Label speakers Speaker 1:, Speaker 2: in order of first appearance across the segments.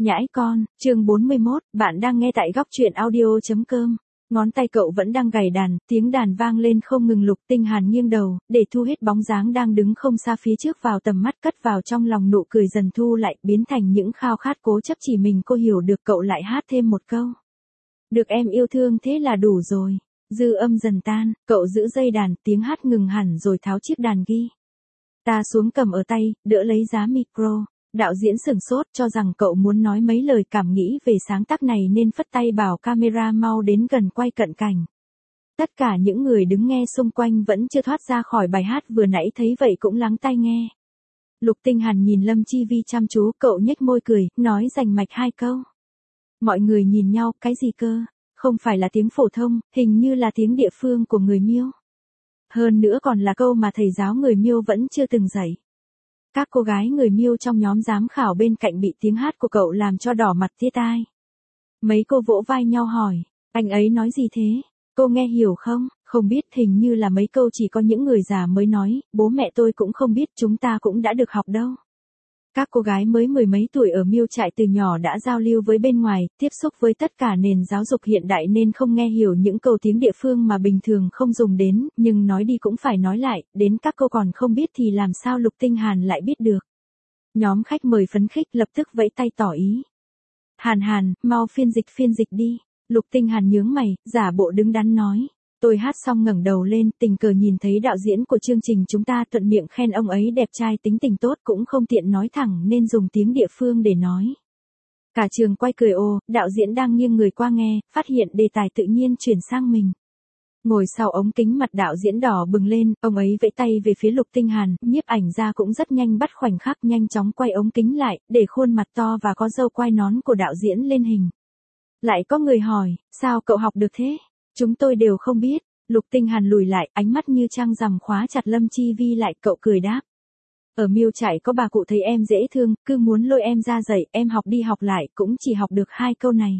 Speaker 1: Nhãi con, chương 41, bạn đang nghe tại góc truyện audio.com. Ngón tay cậu vẫn đang gảy đàn, tiếng đàn vang lên không ngừng. Lục Tinh Hàn nghiêng đầu, để thu hết bóng dáng đang đứng không xa phía trước vào tầm mắt, cất vào trong lòng nụ cười dần thu lại, biến thành những khao khát cố chấp chỉ mình cô hiểu được. Cậu lại hát thêm một câu. Được em yêu thương thế là đủ rồi. Dư âm dần tan, cậu giữ dây đàn, tiếng hát ngừng hẳn rồi tháo chiếc đàn ghi. Ta xuống cầm ở tay, đỡ lấy giá micro. Đạo diễn sửng sốt cho rằng cậu muốn nói mấy lời cảm nghĩ về sáng tác này nên phất tay bảo camera mau đến gần quay cận cảnh. Tất cả những người đứng nghe xung quanh vẫn chưa thoát ra khỏi bài hát vừa nãy thấy vậy cũng lắng tai nghe. Lục Tinh Hàn nhìn Lâm Chi Vi chăm chú, cậu nhếch môi cười, nói rành mạch hai câu. Mọi người nhìn nhau, cái gì cơ? Không phải là tiếng phổ thông, hình như là tiếng địa phương của người Miêu. Hơn nữa còn là câu mà thầy giáo người Miêu vẫn chưa từng dạy. Các cô gái người Miêu trong nhóm giám khảo bên cạnh bị tiếng hát của cậu làm cho đỏ mặt tía tai. Mấy cô vỗ vai nhau hỏi, anh ấy nói gì thế? Cô nghe hiểu không? Không biết, hình như là mấy câu chỉ có những người già mới nói, bố mẹ tôi cũng không biết, chúng ta cũng đã được học đâu. Các cô gái mới mười mấy tuổi ở Miêu trại từ nhỏ đã giao lưu với bên ngoài, tiếp xúc với tất cả nền giáo dục hiện đại nên không nghe hiểu những câu tiếng địa phương mà bình thường không dùng đến, nhưng nói đi cũng phải nói lại, đến các cô còn không biết thì làm sao Lục Tinh Hàn lại biết được. Nhóm khách mời phấn khích lập tức vẫy tay tỏ ý. Hàn, mau phiên dịch đi. Lục Tinh Hàn nhướng mày, giả bộ đứng đắn nói. Tôi hát xong ngẩng đầu lên, tình cờ nhìn thấy đạo diễn của chương trình chúng ta, thuận miệng khen ông ấy đẹp trai tính tình tốt, cũng không tiện nói thẳng nên dùng tiếng địa phương để nói. Cả trường quay cười ồ, đạo diễn đang nghiêng người qua nghe, phát hiện đề tài tự nhiên chuyển sang mình. Ngồi sau ống kính mặt đạo diễn đỏ bừng lên, ông ấy vẫy tay về phía Lục Tinh Hàn, nhiếp ảnh gia cũng rất nhanh bắt khoảnh khắc nhanh chóng quay ống kính lại, để khuôn mặt to và có râu quai nón của đạo diễn lên hình. Lại có người hỏi, sao cậu học được thế? Chúng tôi đều không biết. Lục Tinh Hàn lùi lại, ánh mắt như trăng rằm khóa chặt Lâm Chi Vi lại, cậu cười đáp. Ở Miêu trại có bà cụ thấy em dễ thương, cứ muốn lôi em ra dạy, em học đi học lại, cũng chỉ học được 2 câu này.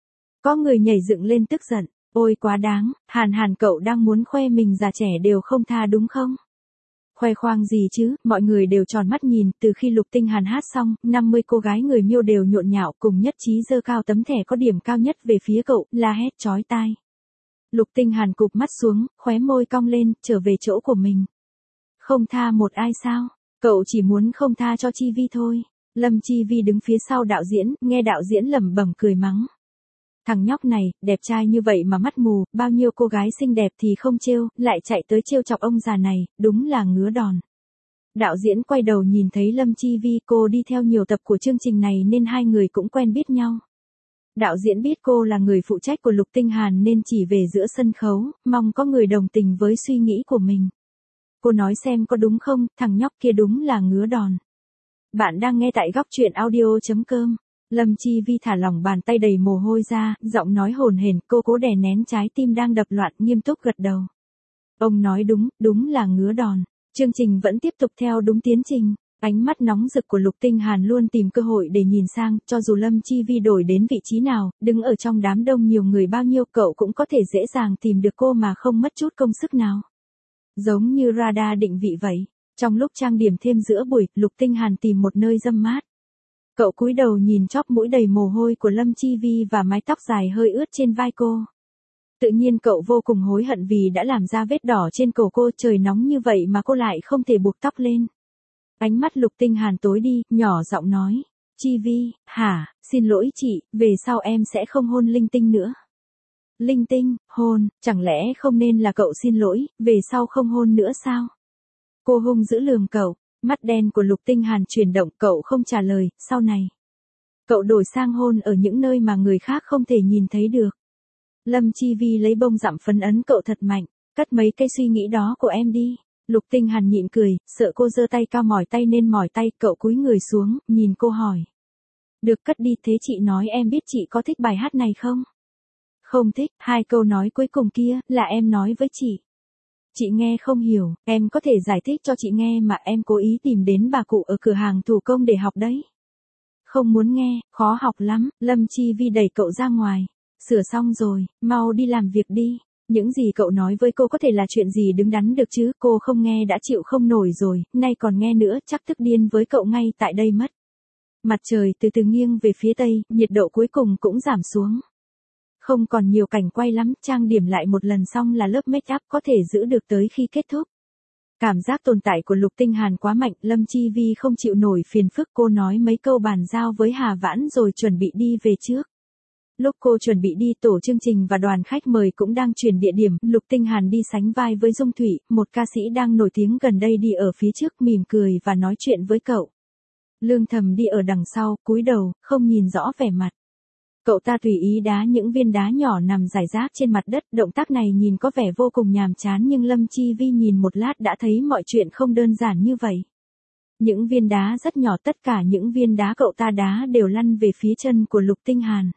Speaker 1: Có người nhảy dựng lên tức giận, ôi quá đáng, Hàn cậu đang muốn khoe mình già trẻ đều không tha đúng không? Khoe khoang gì chứ, mọi người đều tròn mắt nhìn, từ khi Lục Tinh Hàn hát xong, 50 cô gái người Miêu đều nhộn nhạo cùng nhất trí giơ cao tấm thẻ có điểm cao nhất về phía cậu, la hét chói tai. Lục Tinh Hàn cụp mắt xuống, khóe môi cong lên, trở về chỗ của mình. Không tha một ai sao? Cậu chỉ muốn không tha cho Chi Vi thôi. Lâm Chi Vi đứng phía sau đạo diễn, nghe đạo diễn lẩm bẩm cười mắng. Thằng nhóc này, đẹp trai như vậy mà mắt mù, bao nhiêu cô gái xinh đẹp thì không trêu, lại chạy tới trêu chọc ông già này, đúng là ngứa đòn. Đạo diễn quay đầu nhìn thấy Lâm Chi Vi, cô đi theo nhiều tập của chương trình này nên hai người cũng quen biết nhau. Đạo diễn biết cô là người phụ trách của Lục Tinh Hàn nên chỉ về giữa sân khấu, mong có người đồng tình với suy nghĩ của mình. Cô nói xem có đúng không, thằng nhóc kia đúng là ngứa đòn. Bạn đang nghe tại góc truyện audio.com. Lâm Chi Vi thả lỏng bàn tay đầy mồ hôi ra, giọng nói hồn hển, cô cố đè nén trái tim đang đập loạn, nghiêm túc gật đầu. Ông nói đúng là ngứa đòn. Chương trình vẫn tiếp tục theo đúng tiến trình. Ánh mắt nóng rực của Lục Tinh Hàn luôn tìm cơ hội để nhìn sang, cho dù Lâm Chi Vi đổi đến vị trí nào, đứng ở trong đám đông nhiều người bao nhiêu, cậu cũng có thể dễ dàng tìm được cô mà không mất chút công sức nào. Giống như radar định vị vậy. Trong lúc trang điểm thêm giữa buổi, Lục Tinh Hàn tìm một nơi râm mát. Cậu cúi đầu nhìn chóp mũi đầy mồ hôi của Lâm Chi Vi và mái tóc dài hơi ướt trên vai cô. Tự nhiên cậu vô cùng hối hận vì đã làm ra vết đỏ trên cổ cô, trời nóng như vậy mà cô lại không thể buộc tóc lên. Ánh mắt Lục Tinh Hàn tối đi, nhỏ giọng nói. Chi Vi, hả, xin lỗi chị, về sau em sẽ không hôn Linh Tinh nữa. Linh Tinh, hôn, chẳng lẽ không nên là cậu xin lỗi, về sau không hôn nữa sao? Cô hung dữ lườm cậu, mắt đen của Lục Tinh Hàn chuyển động, cậu không trả lời, sau này. Cậu đổi sang hôn ở những nơi mà người khác không thể nhìn thấy được. Lâm Chi Vi lấy bông dặm phấn ấn cậu thật mạnh, cất mấy cây suy nghĩ đó của em đi. Lục Tinh Hàn nhịn cười, sợ cô giơ tay cao mỏi tay nên mỏi tay, cậu cúi người xuống, nhìn cô hỏi. Được, cất đi, thế chị nói em biết chị có thích bài hát này không? Không thích, 2 câu nói cuối cùng kia, là em nói với chị. Chị nghe không hiểu, em có thể giải thích cho chị nghe mà, em cố ý tìm đến bà cụ ở cửa hàng thủ công để học đấy. Không muốn nghe, khó học lắm, Lâm Chi Vi đẩy cậu ra ngoài. Sửa xong rồi, mau đi làm việc đi. Những gì cậu nói với cô có thể là chuyện gì đứng đắn được chứ, cô không nghe đã chịu không nổi rồi, nay còn nghe nữa chắc tức điên với cậu ngay tại đây mất. Mặt trời từ từ nghiêng về phía tây, nhiệt độ cuối cùng cũng giảm xuống. Không còn nhiều cảnh quay lắm, trang điểm lại một lần xong là lớp make up có thể giữ được tới khi kết thúc. Cảm giác tồn tại của Lục Tinh Hàn quá mạnh, Lâm Chi Vi không chịu nổi phiền phức, cô nói mấy câu bàn giao với Hà Vãn rồi chuẩn bị đi về trước. Lúc cô chuẩn bị đi, tổ chương trình và đoàn khách mời cũng đang chuyển địa điểm, Lục Tinh Hàn đi sánh vai với Dung Thủy, một ca sĩ đang nổi tiếng gần đây đi ở phía trước mỉm cười và nói chuyện với cậu. Lương Thầm đi ở đằng sau, cúi đầu, không nhìn rõ vẻ mặt. Cậu ta tùy ý đá những viên đá nhỏ nằm rải rác trên mặt đất, động tác này nhìn có vẻ vô cùng nhàm chán nhưng Lâm Chi Vi nhìn một lát đã thấy mọi chuyện không đơn giản như vậy. Những viên đá rất nhỏ, tất cả những viên đá cậu ta đá đều lăn về phía chân của Lục Tinh Hàn.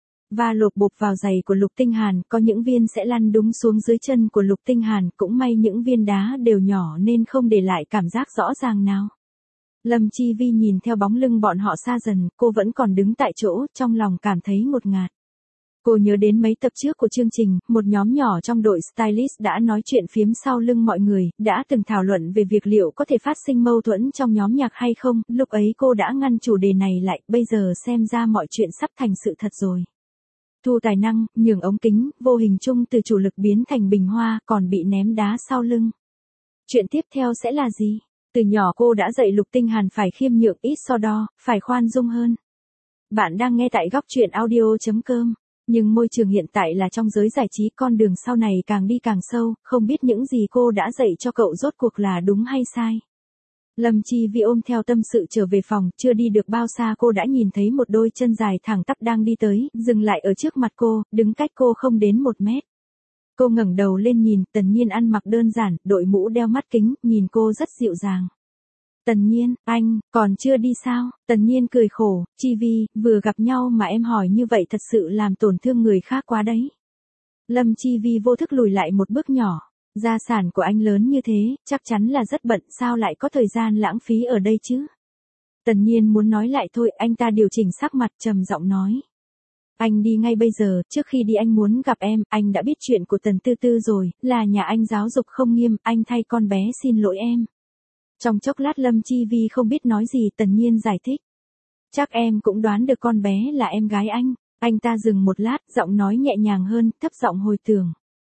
Speaker 1: Và lộp bộp vào giày của Lục Tinh Hàn, có những viên sẽ lăn đúng xuống dưới chân của Lục Tinh Hàn, cũng may những viên đá đều nhỏ nên không để lại cảm giác rõ ràng nào. Lâm Chi Vi nhìn theo bóng lưng bọn họ xa dần, cô vẫn còn đứng tại chỗ, trong lòng cảm thấy ngột ngạt. Cô nhớ đến mấy tập trước của chương trình, một nhóm nhỏ trong đội stylist đã nói chuyện phiếm sau lưng mọi người, đã từng thảo luận về việc liệu có thể phát sinh mâu thuẫn trong nhóm nhạc hay không, lúc ấy cô đã ngăn chủ đề này lại, bây giờ xem ra mọi chuyện sắp thành sự thật rồi. Thu tài năng, nhường ống kính, vô hình chung từ chủ lực biến thành bình hoa, còn bị ném đá sau lưng. Chuyện tiếp theo sẽ là gì? Từ nhỏ cô đã dạy Lục Tinh Hàn phải khiêm nhượng, ít so đo, phải khoan dung hơn. Bạn đang nghe tại góc truyện audio.com. Nhưng môi trường hiện tại là trong giới giải trí, con đường sau này càng đi càng sâu, không biết những gì cô đã dạy cho cậu rốt cuộc là đúng hay sai. Lâm Chi Vi ôm theo tâm sự trở về phòng, chưa đi được bao xa cô đã nhìn thấy một đôi chân dài thẳng tắp đang đi tới, dừng lại ở trước mặt cô, đứng cách cô không đến 1 mét. Cô ngẩng đầu lên nhìn, Tần Nhiên ăn mặc đơn giản, đội mũ đeo mắt kính, nhìn cô rất dịu dàng. Tần Nhiên, anh, còn chưa đi sao? Tần Nhiên cười khổ, Chi Vi, vừa gặp nhau mà em hỏi như vậy thật sự làm tổn thương người khác quá đấy. Lâm Chi Vi vô thức lùi lại một bước nhỏ. Gia sản của anh lớn như thế, chắc chắn là rất bận, sao lại có thời gian lãng phí ở đây chứ? Tần Nhiên muốn nói lại thôi, anh ta điều chỉnh sắc mặt trầm giọng nói. Anh đi ngay bây giờ, trước khi đi anh muốn gặp em, anh đã biết chuyện của Tần Tư Tư rồi, là nhà anh giáo dục không nghiêm, anh thay con bé xin lỗi em. Trong chốc lát Lâm Chi Vi không biết nói gì, Tần Nhiên giải thích. Chắc em cũng đoán được con bé là em gái anh ta dừng một lát, giọng nói nhẹ nhàng hơn, thấp giọng hồi tưởng.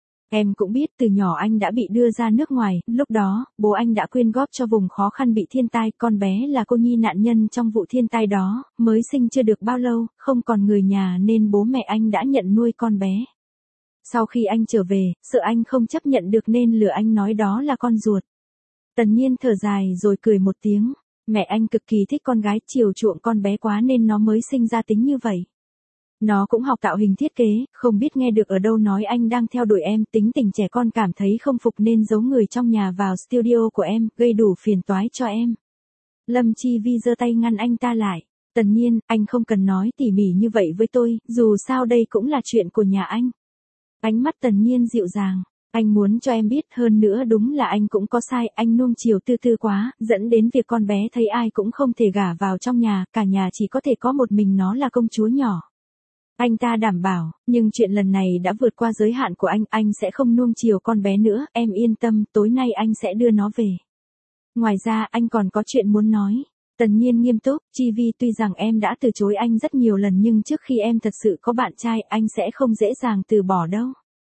Speaker 1: Em cũng biết từ nhỏ anh đã bị đưa ra nước ngoài, lúc đó, bố anh đã quyên góp cho vùng khó khăn bị thiên tai, con bé là cô nhi nạn nhân trong vụ thiên tai đó, mới sinh chưa được bao lâu, không còn người nhà nên bố mẹ anh đã nhận nuôi con bé. Sau khi anh trở về, sợ anh không chấp nhận được nên lừa anh nói đó là con ruột. Tần Nhiên thở dài rồi cười một tiếng, mẹ anh cực kỳ thích con gái, chiều chuộng con bé quá nên nó mới sinh ra tính như vậy. Nó cũng học tạo hình thiết kế, không biết nghe được ở đâu nói anh đang theo đuổi em, tính tình trẻ con cảm thấy không phục nên giấu người trong nhà vào studio của em, gây đủ phiền toái cho em. Lâm Chi Vi giơ tay ngăn anh ta lại. Tần Nhiên, anh không cần nói tỉ mỉ như vậy với tôi, dù sao đây cũng là chuyện của nhà anh. Ánh mắt Tần Nhiên dịu dàng. Anh muốn cho em biết, hơn nữa đúng là anh cũng có sai, anh nuông chiều Tư Tư quá, dẫn đến việc con bé thấy ai cũng không thể gả vào trong nhà, cả nhà chỉ có thể có một mình nó là công chúa nhỏ. Anh ta đảm bảo, nhưng chuyện lần này đã vượt qua giới hạn của anh sẽ không nuông chiều con bé nữa, em yên tâm, tối nay anh sẽ đưa nó về. Ngoài ra, anh còn có chuyện muốn nói. Tần Nhiên nghiêm túc, Chi Vi, tuy rằng em đã từ chối anh rất nhiều lần nhưng trước khi em thật sự có bạn trai, anh sẽ không dễ dàng từ bỏ đâu.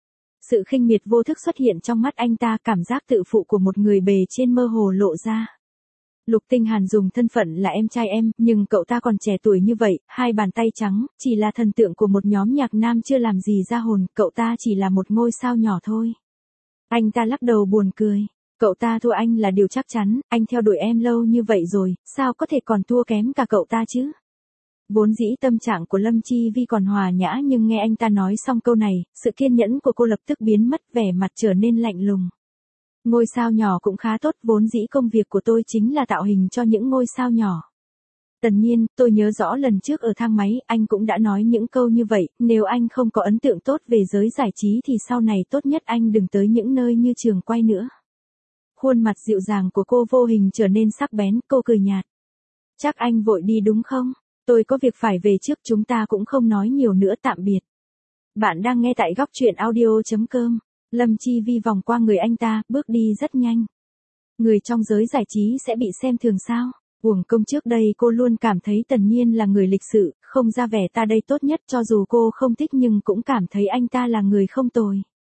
Speaker 1: Sự khinh miệt vô thức xuất hiện trong mắt anh ta, cảm giác tự phụ của một người bề trên mơ hồ lộ ra. Lục Tinh Hàn dùng thân phận là em trai em, nhưng cậu ta còn trẻ tuổi như vậy, hai bàn tay trắng, chỉ là thần tượng của một nhóm nhạc nam chưa làm gì ra hồn, cậu ta chỉ là một ngôi sao nhỏ thôi. Anh ta lắc đầu buồn cười, cậu ta thua anh là điều chắc chắn, anh theo đuổi em lâu như vậy rồi, sao có thể còn thua kém cả cậu ta chứ? Vốn dĩ tâm trạng của Lâm Chi Vi còn hòa nhã nhưng nghe anh ta nói xong câu này, sự kiên nhẫn của cô lập tức biến mất, vẻ mặt trở nên lạnh lùng. Ngôi sao nhỏ cũng khá tốt, vốn dĩ công việc của tôi chính là tạo hình cho những ngôi sao nhỏ. Tần Nhiên, tôi nhớ rõ lần trước ở thang máy, anh cũng đã nói những câu như vậy, nếu anh không có ấn tượng tốt về giới giải trí thì sau này tốt nhất anh đừng tới những nơi như trường quay nữa. Khuôn mặt dịu dàng của cô vô hình trở nên sắc bén, cô cười nhạt. Chắc anh vội đi đúng không? Tôi có việc phải về trước, chúng ta cũng không nói nhiều nữa, tạm biệt. Bạn đang nghe tại góc truyện audio.com. Lâm Chi Vi vòng qua người anh ta, bước đi rất nhanh. Người trong giới giải trí sẽ bị xem thường sao? Uổng công trước đây cô luôn cảm thấy Tần Nhiên là người lịch sự, không ra vẻ ta đây tốt nhất, cho dù cô không thích nhưng cũng cảm thấy anh ta là người không tồi.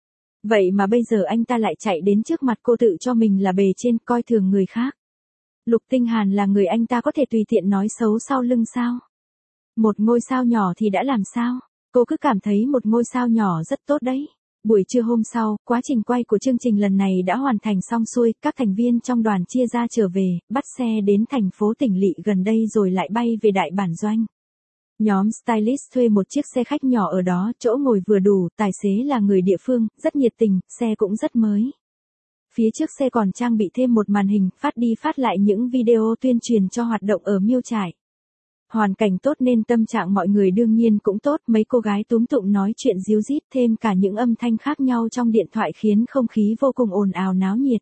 Speaker 1: Vậy mà bây giờ anh ta lại chạy đến trước mặt cô tự cho mình là bề trên, coi thường người khác. Lục Tinh Hàn là người anh ta có thể tùy tiện nói xấu sau lưng sao? Một ngôi sao nhỏ thì đã làm sao? Cô cứ cảm thấy một ngôi sao nhỏ rất tốt đấy. Buổi trưa hôm sau, quá trình quay của chương trình lần này đã hoàn thành xong xuôi, các thành viên trong đoàn chia ra trở về, bắt xe đến thành phố Tỉnh Lỵ gần đây rồi lại bay về đại bản doanh. Nhóm stylist thuê một chiếc xe khách nhỏ ở đó, chỗ ngồi vừa đủ, tài xế là người địa phương, rất nhiệt tình, xe cũng rất mới. Phía trước xe còn trang bị thêm một màn hình, phát đi phát lại những video tuyên truyền cho hoạt động ở Miêu Trải. Hoàn cảnh tốt nên tâm trạng mọi người đương nhiên cũng tốt, mấy cô gái túm tụm nói chuyện ríu rít, thêm cả những âm thanh khác nhau trong điện thoại khiến không khí vô cùng ồn ào náo nhiệt.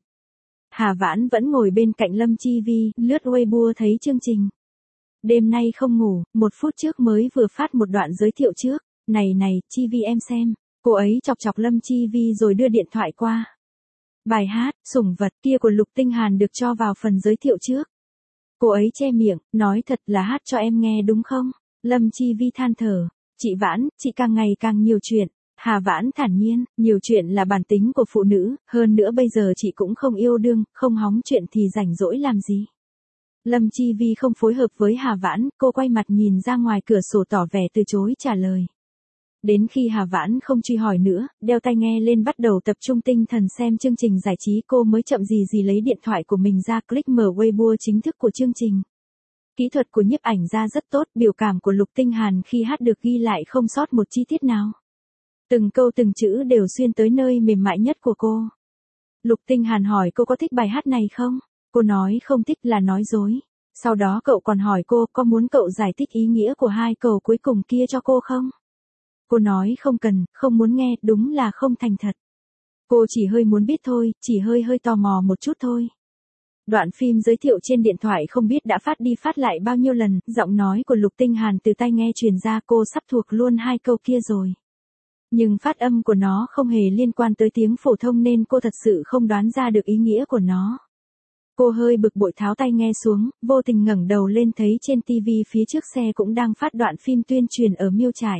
Speaker 1: Hà Vãn vẫn ngồi bên cạnh Lâm Chi Vi, lướt Weibo thấy chương trình. Đêm nay không ngủ, 1 phút trước mới vừa phát một đoạn giới thiệu trước. Này này, Chi Vi em xem. Cô ấy chọc chọc Lâm Chi Vi rồi đưa điện thoại qua. Bài hát, sủng vật kia của Lục Tinh Hàn được cho vào phần giới thiệu trước. Cô ấy che miệng, nói thật là hát cho em nghe đúng không? Lâm Chi Vi than thở. Chị Vãn, chị càng ngày càng nhiều chuyện. Hà Vãn thản nhiên, nhiều chuyện là bản tính của phụ nữ, hơn nữa bây giờ chị cũng không yêu đương, không hóng chuyện thì rảnh rỗi làm gì. Lâm Chi Vi không phối hợp với Hà Vãn, cô quay mặt nhìn ra ngoài cửa sổ tỏ vẻ từ chối trả lời. Đến khi Hà Vãn không truy hỏi nữa, đeo tai nghe lên bắt đầu tập trung tinh thần xem chương trình giải trí, cô mới chậm gì gì lấy điện thoại của mình ra click mở Weibo chính thức của chương trình. Kỹ thuật của nhiếp ảnh ra rất tốt, biểu cảm của Lục Tinh Hàn khi hát được ghi lại không sót một chi tiết nào. Từng câu từng chữ đều xuyên tới nơi mềm mại nhất của cô. Lục Tinh Hàn hỏi cô có thích bài hát này không? Cô nói không thích là nói dối. Sau đó cậu còn hỏi cô có muốn cậu giải thích ý nghĩa của 2 câu cuối cùng kia cho cô không? Cô nói không cần, không muốn nghe, đúng là không thành thật. Cô chỉ hơi muốn biết thôi, chỉ hơi tò mò một chút thôi. Đoạn phim giới thiệu trên điện thoại không biết đã phát đi phát lại bao nhiêu lần, giọng nói của Lục Tinh Hàn từ tai nghe truyền ra, cô sắp thuộc luôn 2 câu kia rồi. Nhưng phát âm của nó không hề liên quan tới tiếng phổ thông nên cô thật sự không đoán ra được ý nghĩa của nó. Cô hơi bực bội tháo tai nghe xuống, vô tình ngẩng đầu lên thấy trên TV phía trước xe cũng đang phát đoạn phim tuyên truyền ở Miêu Trải.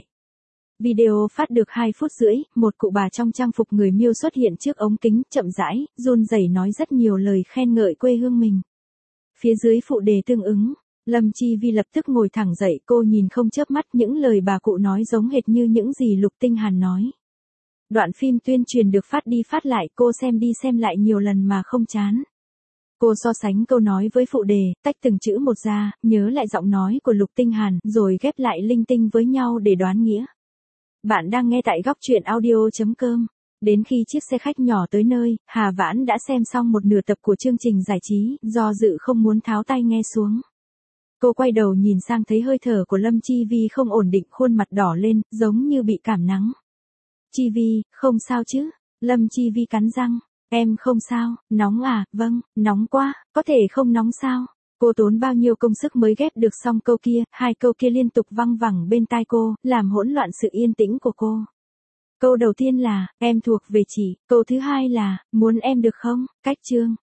Speaker 1: Video phát được 2 phút rưỡi, một cụ bà trong trang phục người Miêu xuất hiện trước ống kính, chậm rãi, run rẩy nói rất nhiều lời khen ngợi quê hương mình. Phía dưới phụ đề tương ứng, Lâm Chi Vi lập tức ngồi thẳng dậy, cô nhìn không chớp mắt, những lời bà cụ nói giống hệt như những gì Lục Tinh Hàn nói. Đoạn phim tuyên truyền được phát đi phát lại, cô xem đi xem lại nhiều lần mà không chán. Cô so sánh câu nói với phụ đề, tách từng chữ một ra, nhớ lại giọng nói của Lục Tinh Hàn, rồi ghép lại linh tinh với nhau để đoán nghĩa. Bạn đang nghe tại góc truyện audio.com. Đến khi chiếc xe khách nhỏ tới nơi, Hà Vãn đã xem xong một nửa tập của chương trình giải trí, do dự không muốn tháo tai nghe xuống. Cô quay đầu nhìn sang thấy hơi thở của Lâm Chi Vi không ổn định, khuôn mặt đỏ lên, giống như bị cảm nắng. Chi Vi, không sao chứ? Lâm Chi Vi cắn răng. Em không sao, nóng à, vâng, nóng quá, có thể không nóng sao? Cô tốn bao nhiêu công sức mới ghép được xong câu kia, 2 câu kia liên tục văng vẳng bên tai cô, làm hỗn loạn sự yên tĩnh của cô. Câu đầu tiên là, em thuộc về chị, câu thứ hai là, muốn em được không, cách chương.